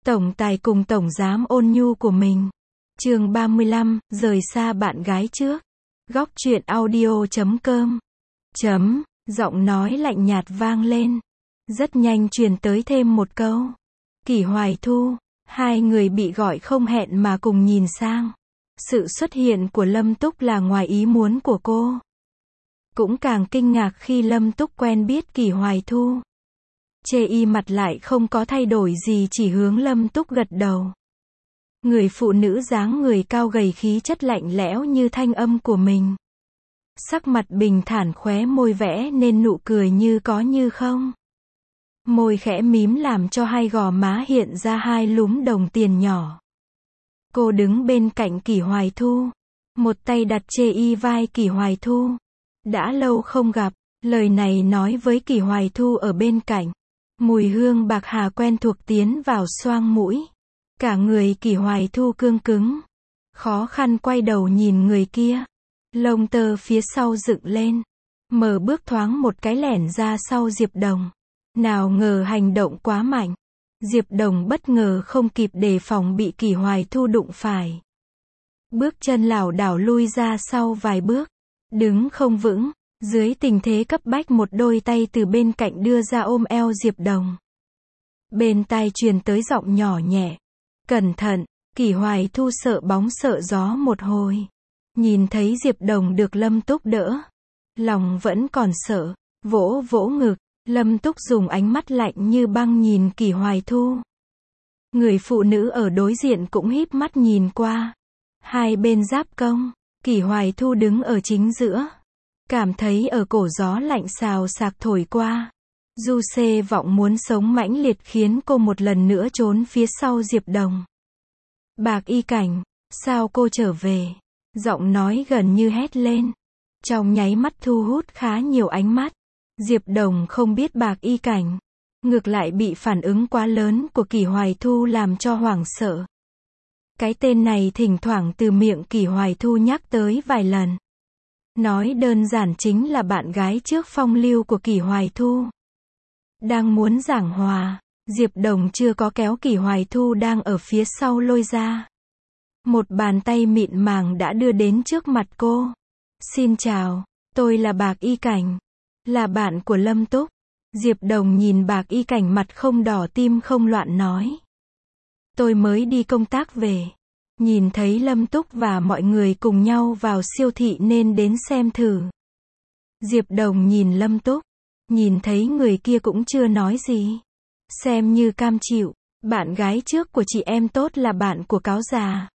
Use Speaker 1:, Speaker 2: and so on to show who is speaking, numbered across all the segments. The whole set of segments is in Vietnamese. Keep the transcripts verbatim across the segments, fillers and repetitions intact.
Speaker 1: Tổng tài cùng tổng giám ôn nhu của mình. Chương ba mươi lăm, rời xa bạn gái trước. Góc truyện audio chấm com. Chấm, giọng nói lạnh nhạt vang lên. Rất nhanh truyền tới thêm một câu. Kỷ Hoài Thu, hai người bị gọi không hẹn mà cùng nhìn sang. Sự xuất hiện của Lâm Túc là ngoài ý muốn của cô. Cũng càng kinh ngạc khi Lâm Túc quen biết Kỷ Hoài Thu. Chê y mặt lại không có thay đổi gì, chỉ hướng Lâm Túc gật đầu. Người phụ nữ dáng người cao gầy, khí chất lạnh lẽo như thanh âm của mình. Sắc mặt bình thản, khóe môi vẽ nên nụ cười như có như không. Môi khẽ mím làm cho hai gò má hiện ra hai lúm đồng tiền nhỏ. Cô đứng bên cạnh Kỷ Hoài Thu. Một tay đặt chê y vai Kỷ Hoài Thu. Đã lâu không gặp, lời này nói với Kỷ Hoài Thu ở bên cạnh. Mùi hương bạc hà quen thuộc tiến vào xoang mũi. Cả người Kỷ Hoài Thu cương cứng. Khó khăn quay đầu nhìn người kia. Lông tơ phía sau dựng lên. Mở bước thoáng một cái lẻn ra sau Diệp Đồng. Nào ngờ hành động quá mạnh. Diệp Đồng bất ngờ không kịp đề phòng bị Kỷ Hoài Thu đụng phải. Bước chân lảo đảo lui ra sau vài bước. Đứng không vững. Dưới tình thế cấp bách, một đôi tay từ bên cạnh đưa ra ôm eo Diệp Đồng. Bên tai truyền tới giọng nhỏ nhẹ. Cẩn thận. Kỷ Hoài Thu sợ bóng sợ gió một hồi. Nhìn thấy Diệp Đồng được Lâm Túc đỡ. Lòng vẫn còn sợ. Vỗ vỗ ngực. Lâm Túc dùng ánh mắt lạnh như băng nhìn Kỷ Hoài Thu. Người phụ nữ ở đối diện cũng híp mắt nhìn qua. Hai bên giáp công. Kỷ Hoài Thu đứng ở chính giữa. Cảm thấy ở cổ gió lạnh xào xạc thổi qua. Du xê vọng muốn sống mãnh liệt khiến cô một lần nữa trốn phía sau Diệp Đồng. Bạc Y Cảnh, sao cô trở về? Giọng nói gần như hét lên. Trong nháy mắt thu hút khá nhiều ánh mắt. Diệp Đồng không biết Bạc Y Cảnh. Ngược lại bị phản ứng quá lớn của Kỷ Hoài Thu làm cho hoảng sợ. Cái tên này thỉnh thoảng từ miệng Kỷ Hoài Thu nhắc tới vài lần. Nói đơn giản chính là bạn gái trước phong lưu của Kỷ Hoài Thu. Đang muốn giảng hòa, Diệp Đồng chưa có kéo Kỷ Hoài Thu đang ở phía sau lôi ra. Một bàn tay mịn màng đã đưa đến trước mặt cô. Xin chào, tôi là Bạc Y Cảnh. Là bạn của Lâm Túc. Diệp Đồng nhìn Bạc Y Cảnh mặt không đỏ tim không loạn nói. Tôi mới đi công tác về. Nhìn thấy Lâm Túc và mọi người cùng nhau vào siêu thị nên đến xem thử. Diệp Đồng nhìn Lâm Túc. Nhìn thấy người kia cũng chưa nói gì. Xem như cam chịu. Bạn gái trước của chị em tốt là bạn của cáo già.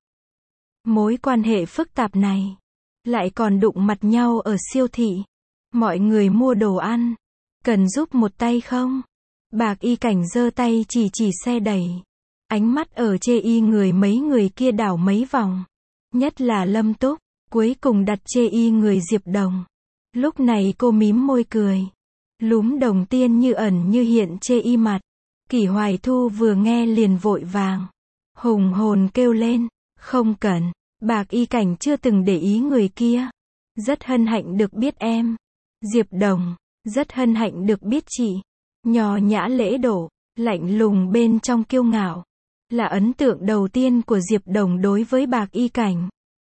Speaker 1: Mối quan hệ phức tạp này. Lại còn đụng mặt nhau ở siêu thị. Mọi người mua đồ ăn. Cần giúp một tay không? Bạc Y Cảnh giơ tay chỉ chỉ xe đẩy. Ánh mắt ở chê y người mấy người kia đảo mấy vòng. Nhất là Lâm Túc. Cuối cùng đặt chê y người Diệp Đồng. Lúc này cô mím môi cười. Lúm đồng tiên như ẩn như hiện chê y mặt. Kỷ Hoài Thu vừa nghe liền vội vàng. Hùng hồn kêu lên. Không cần. Bạc Y Cảnh chưa từng để ý người kia. Rất hân hạnh được biết em. Diệp Đồng. Rất hân hạnh được biết chị. Nho nhã lễ độ. Lạnh lùng bên trong kiêu ngạo. Là ấn tượng đầu tiên của Diệp Đồng đối với Bạc Y Cảnh.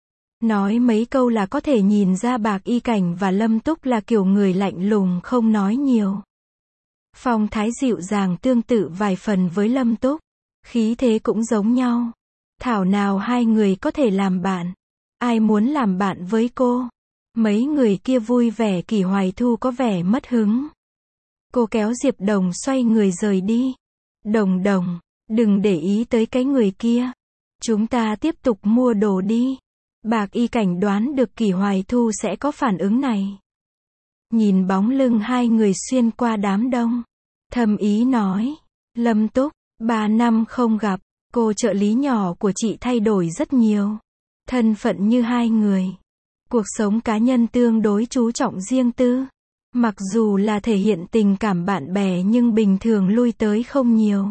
Speaker 1: Nói mấy câu là có thể nhìn ra Bạc Y Cảnh và Lâm Túc là kiểu người lạnh lùng không nói nhiều. Phong thái dịu dàng tương tự vài phần với Lâm Túc. Khí thế cũng giống nhau. Thảo nào hai người có thể làm bạn. Ai muốn làm bạn với cô? Mấy người kia vui vẻ, Kỷ Hoài Thu có vẻ mất hứng. Cô kéo Diệp Đồng xoay người rời đi. Đồng Đồng. Đừng để ý tới cái người kia. Chúng ta tiếp tục mua đồ đi. Bạc Y Cảnh đoán được Kỷ Hoài Thu sẽ có phản ứng này. Nhìn bóng lưng hai người xuyên qua đám đông. Thầm ý nói. Lâm Túc, ba năm không gặp. Cô trợ lý nhỏ của chị thay đổi rất nhiều. Thân phận như hai người. Cuộc sống cá nhân tương đối chú trọng riêng tư. Mặc dù là thể hiện tình cảm bạn bè nhưng bình thường lui tới không nhiều.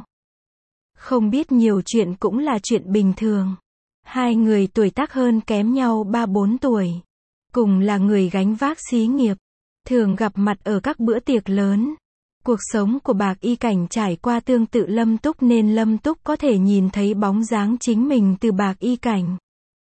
Speaker 1: Không biết nhiều chuyện cũng là chuyện bình thường. Hai người tuổi tác hơn kém nhau ba bốn tuổi. Cùng là người gánh vác xí nghiệp. Thường gặp mặt ở các bữa tiệc lớn. Cuộc sống của Bạc Y Cảnh trải qua tương tự Lâm Túc nên Lâm Túc có thể nhìn thấy bóng dáng chính mình từ Bạc Y Cảnh.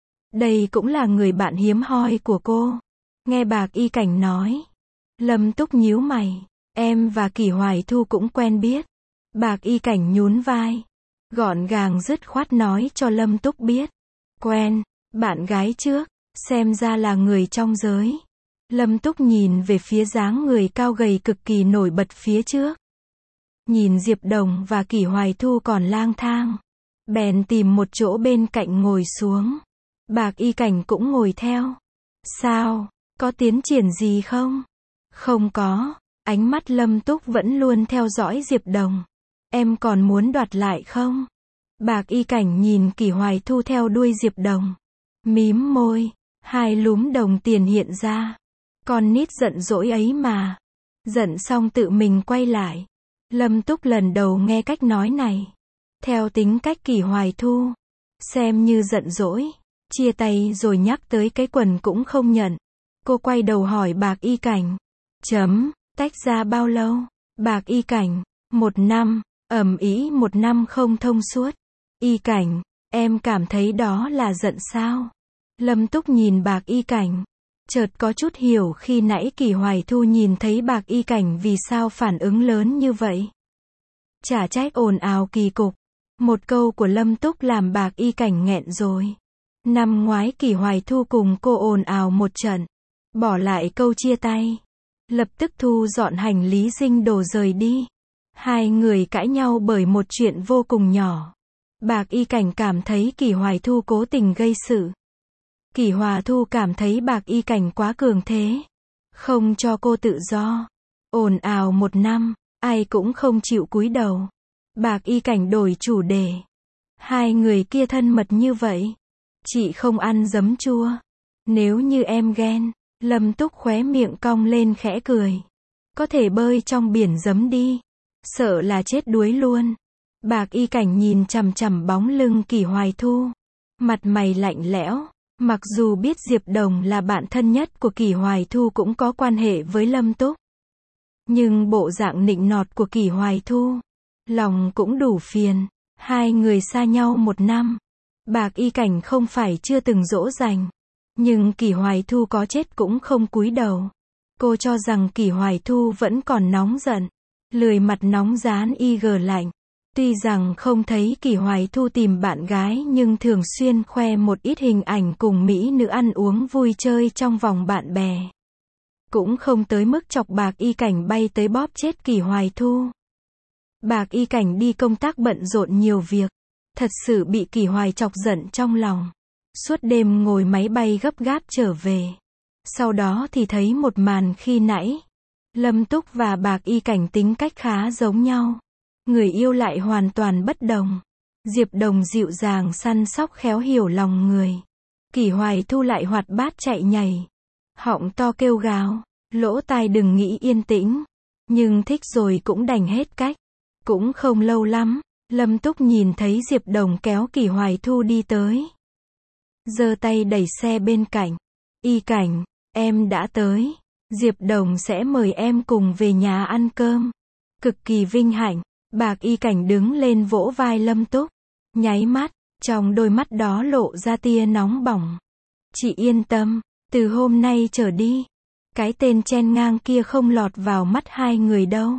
Speaker 1: Đây cũng là người bạn hiếm hoi của cô. Nghe Bạc Y Cảnh nói. Lâm Túc nhíu mày. Em và Kỷ Hoài Thu cũng quen biết. Bạc Y Cảnh nhún vai. Gọn gàng dứt khoát nói cho Lâm Túc biết. Quen, bạn gái trước, xem ra là người trong giới. Lâm Túc nhìn về phía dáng người cao gầy cực kỳ nổi bật phía trước. Nhìn Diệp Đồng và Kỷ Hoài Thu còn lang thang. Bèn tìm một chỗ bên cạnh ngồi xuống. Bạc Y Cảnh cũng ngồi theo. Sao, có tiến triển gì không? Không có, ánh mắt Lâm Túc vẫn luôn theo dõi Diệp Đồng. Em còn muốn đoạt lại không? Bạc Y Cảnh nhìn Kỷ Hoài Thu theo đuôi Diệp Đồng. Mím môi, hai lúm đồng tiền hiện ra. Con nít giận dỗi ấy mà. Giận xong tự mình quay lại. Lâm Túc lần đầu nghe cách nói này. Theo tính cách Kỷ Hoài Thu, xem như giận dỗi. Chia tay rồi nhắc tới cái quần cũng không nhận. Cô quay đầu hỏi Bạc Y Cảnh. Chấm, tách ra bao lâu? Bạc Y Cảnh, một năm, ầm ĩ một năm không thông suốt. Y Cảnh, em cảm thấy đó là giận sao? Lâm Túc nhìn Bạc Y Cảnh. Chợt có chút hiểu khi nãy Kỷ Hoài Thu nhìn thấy Bạc Y Cảnh vì sao phản ứng lớn như vậy. Chả trách ồn ào kỳ cục. Một câu của Lâm Túc làm Bạc Y Cảnh nghẹn rồi. Năm ngoái Kỷ Hoài Thu cùng cô ồn ào một trận. Bỏ lại câu chia tay. Lập tức thu dọn hành lý dinh đồ rời đi. Hai người cãi nhau bởi một chuyện vô cùng nhỏ. Bạc Y Cảnh cảm thấy Kỷ Hoài Thu cố tình gây sự. Kỷ Hoài Thu cảm thấy Bạc Y Cảnh quá cường thế. Không cho cô tự do. Ồn ào một năm, ai cũng không chịu cúi đầu. Bạc Y Cảnh đổi chủ đề. Hai người kia thân mật như vậy. Chị không ăn giấm chua. Nếu như em ghen. Lâm Túc khóe miệng cong lên khẽ cười. Có thể bơi trong biển giấm đi. Sợ là chết đuối luôn. Bạc Y Cảnh nhìn chằm chằm bóng lưng Kỷ Hoài Thu. Mặt mày lạnh lẽo. Mặc dù biết Diệp Đồng là bạn thân nhất của Kỷ Hoài Thu cũng có quan hệ với Lâm Túc. Nhưng bộ dạng nịnh nọt của Kỷ Hoài Thu. Lòng cũng đủ phiền. Hai người xa nhau một năm. Bạc Y Cảnh không phải chưa từng dỗ dành. Nhưng Kỷ Hoài Thu có chết cũng không cúi đầu. Cô cho rằng Kỷ Hoài Thu vẫn còn nóng giận. Lười mặt nóng rán y gờ lạnh. Tuy rằng không thấy Kỷ Hoài Thu tìm bạn gái nhưng thường xuyên khoe một ít hình ảnh cùng mỹ nữ ăn uống vui chơi trong vòng bạn bè. Cũng không tới mức chọc Bạc Y Cảnh bay tới bóp chết Kỷ Hoài Thu. Bạc Y Cảnh đi công tác bận rộn nhiều việc. Thật sự bị Kỷ Hoài chọc giận trong lòng. Suốt đêm ngồi máy bay gấp gáp trở về. Sau đó thì thấy một màn khi nãy. Lâm Túc và Bạc Y Cảnh tính cách khá giống nhau. Người yêu lại hoàn toàn bất đồng. Diệp Đồng dịu dàng săn sóc khéo hiểu lòng người. Kỷ Hoài Thu lại hoạt bát chạy nhảy. Họng to kêu gào. Lỗ tai đừng nghĩ yên tĩnh. Nhưng thích rồi cũng đành hết cách. Cũng không lâu lắm. Lâm Túc nhìn thấy Diệp Đồng kéo Kỷ Hoài Thu đi tới. Giơ tay đẩy xe bên cạnh. Y Cảnh, em đã tới. Diệp Đồng sẽ mời em cùng về nhà ăn cơm. Cực kỳ vinh hạnh. Bạc Y Cảnh đứng lên vỗ vai Lâm Túc. Nháy mắt, trong đôi mắt đó lộ ra tia nóng bỏng. Chị yên tâm, từ hôm nay trở đi. Cái tên chen ngang kia không lọt vào mắt hai người đâu.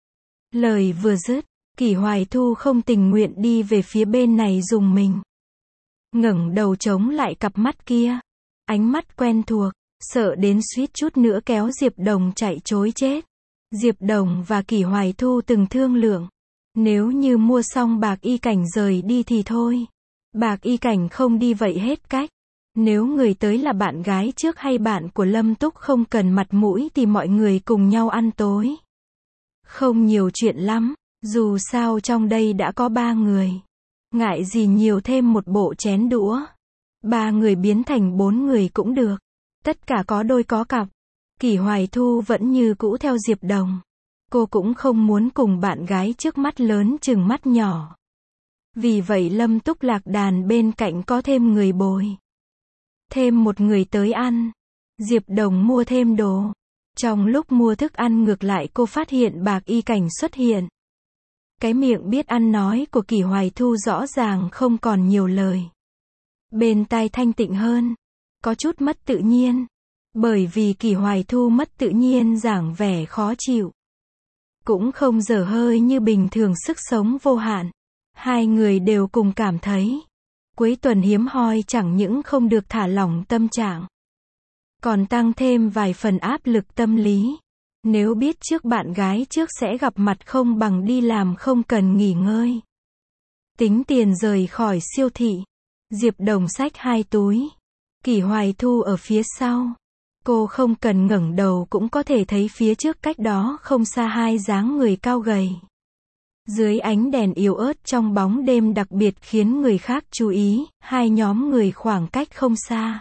Speaker 1: Lời vừa dứt, Kỷ Hoài Thu không tình nguyện đi về phía bên này dùng mình. Ngẩng đầu chống lại cặp mắt kia. Ánh mắt quen thuộc, sợ đến suýt chút nữa kéo Diệp Đồng chạy trối chết. Diệp Đồng và Kỷ Hoài Thu từng thương lượng. Nếu như mua xong Bạc Y Cảnh rời đi thì thôi. Bạc Y Cảnh không đi vậy hết cách. Nếu người tới là bạn gái trước hay bạn của Lâm Túc không cần mặt mũi thì mọi người cùng nhau ăn tối. Không nhiều chuyện lắm, dù sao trong đây đã có ba người. Ngại gì nhiều thêm một bộ chén đũa. Ba người biến thành bốn người cũng được. Tất cả có đôi có cặp. Kỷ Hoài Thu vẫn như cũ theo Diệp Đồng. Cô cũng không muốn cùng bạn gái trước mắt lớn chừng mắt nhỏ. Vì vậy Lâm Túc lạc đàn bên cạnh có thêm người bồi. Thêm một người tới ăn. Diệp Đồng mua thêm đồ. Trong lúc mua thức ăn ngược lại cô phát hiện Bạc Y Cảnh xuất hiện. Cái miệng biết ăn nói của Kỷ Hoài Thu rõ ràng không còn nhiều lời. Bên tai thanh tịnh hơn, có chút mất tự nhiên. Bởi vì Kỷ Hoài Thu mất tự nhiên giảng vẻ khó chịu. Cũng không dở hơi như bình thường sức sống vô hạn. Hai người đều cùng cảm thấy. Cuối tuần hiếm hoi chẳng những không được thả lỏng tâm trạng. Còn tăng thêm vài phần áp lực tâm lý. Nếu biết trước bạn gái trước sẽ gặp mặt không bằng đi làm không cần nghỉ ngơi. Tính tiền rời khỏi siêu thị. Diệp Đồng xách hai túi. Kỷ Hoài Thu ở phía sau. Cô không cần ngẩng đầu cũng có thể thấy phía trước cách đó không xa hai dáng người cao gầy. Dưới ánh đèn yếu ớt trong bóng đêm đặc biệt khiến người khác chú ý, hai nhóm người khoảng cách không xa.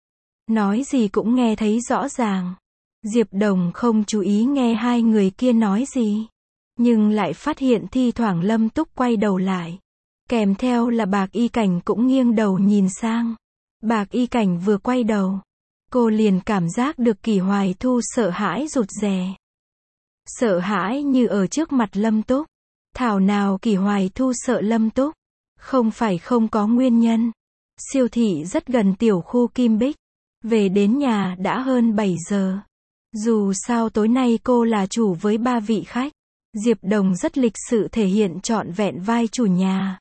Speaker 1: Nói gì cũng nghe thấy rõ ràng. Diệp Đồng không chú ý nghe hai người kia nói gì. Nhưng lại phát hiện thi thoảng Lâm Túc quay đầu lại. Kèm theo là Bạc Y Cảnh cũng nghiêng đầu nhìn sang. Bạc Y Cảnh vừa quay đầu. Cô liền cảm giác được Kỷ Hoài Thu sợ hãi rụt rè. Sợ hãi như ở trước mặt Lâm Túc. Thảo nào Kỷ Hoài Thu sợ Lâm Túc. Không phải không có nguyên nhân. Siêu thị rất gần tiểu khu Kim Bích. Về đến nhà đã hơn bảy giờ. Dù sao tối nay cô là chủ với ba vị khách. Diệp Đồng rất lịch sự thể hiện trọn vẹn vai chủ nhà.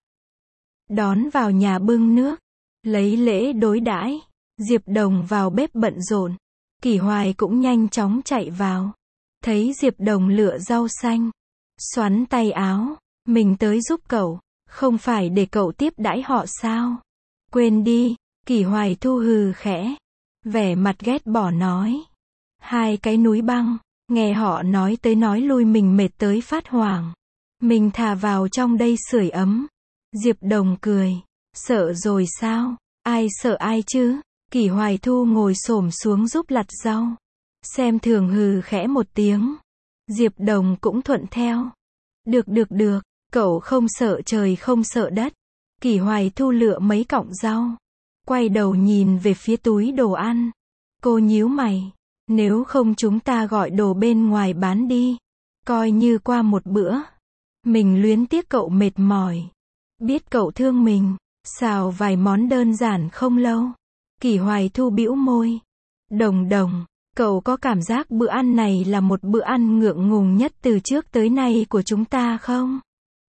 Speaker 1: Đón vào nhà bưng nước. Lấy lễ đối đãi. Diệp Đồng vào bếp bận rộn. Kỷ Hoài cũng nhanh chóng chạy vào. Thấy Diệp Đồng lựa rau xanh. Xoắn tay áo. Mình tới giúp cậu. Không phải để cậu tiếp đãi họ sao? Quên đi. Kỷ Hoài Thu hừ khẽ. Vẻ mặt ghét bỏ nói. Hai cái núi băng. Nghe họ nói tới nói lui mình mệt tới phát hoảng. Mình thà vào trong đây sưởi ấm. Diệp Đồng cười. Sợ rồi sao? Ai sợ ai chứ? Kỷ Hoài Thu ngồi xổm xuống giúp lặt rau. Xem thường hừ khẽ một tiếng. Diệp Đồng cũng thuận theo. Được được được, cậu không sợ trời không sợ đất. Kỷ Hoài Thu lựa mấy cọng rau. Quay đầu nhìn về phía túi đồ ăn. Cô nhíu mày. Nếu không chúng ta gọi đồ bên ngoài bán đi. Coi như qua một bữa. Mình luyến tiếc cậu mệt mỏi. Biết cậu thương mình. Xào vài món đơn giản không lâu. Kỷ Hoài Thu bĩu môi. Đồng Đồng, cậu có cảm giác bữa ăn này là một bữa ăn ngượng ngùng nhất từ trước tới nay của chúng ta không?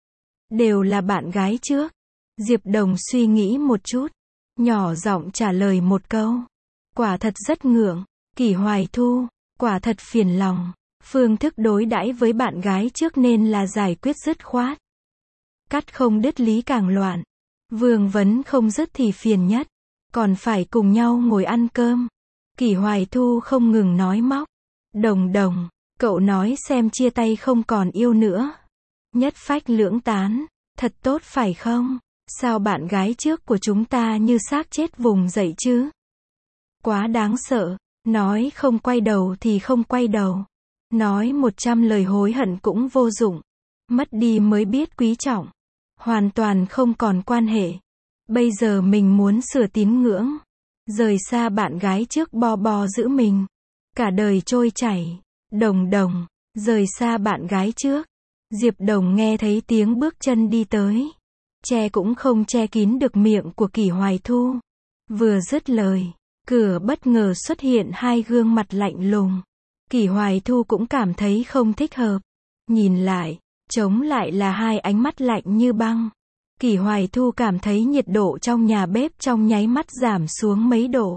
Speaker 1: Đều là bạn gái trước. Diệp Đồng suy nghĩ một chút. Nhỏ giọng trả lời một câu. Quả thật rất ngượng. Kỷ Hoài Thu, quả thật phiền lòng. Phương thức đối đãi với bạn gái trước nên là giải quyết dứt khoát. Cắt không đứt lý càng loạn. Vương vấn không dứt thì phiền nhất. Còn phải cùng nhau ngồi ăn cơm. Kỷ Hoài Thu không ngừng nói móc. Đồng Đồng, cậu nói xem chia tay không còn yêu nữa. Nhất phách lưỡng tán. Thật tốt phải không? Sao bạn gái trước của chúng ta như xác chết vùng dậy chứ? Quá đáng sợ. Nói không quay đầu thì không quay đầu. Nói một trăm lời hối hận cũng vô dụng. Mất đi mới biết quý trọng. Hoàn toàn không còn quan hệ. Bây giờ mình muốn sửa tín ngưỡng. Rời xa bạn gái trước bo bo giữ mình. Cả đời trôi chảy. Đồng Đồng, rời xa bạn gái trước. Diệp Đồng nghe thấy tiếng bước chân đi tới. Che cũng không che kín được miệng của Kỷ Hoài Thu. Vừa dứt lời, cửa bất ngờ xuất hiện hai gương mặt lạnh lùng. Kỷ Hoài Thu cũng cảm thấy không thích hợp. Nhìn lại, trông lại là hai ánh mắt lạnh như băng. Kỷ Hoài Thu cảm thấy nhiệt độ trong nhà bếp trong nháy mắt giảm xuống mấy độ.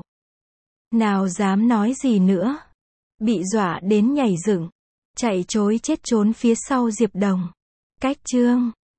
Speaker 1: Nào dám nói gì nữa. Bị dọa đến nhảy dựng. Chạy trối chết trốn phía sau Diệp Đồng. Cách chương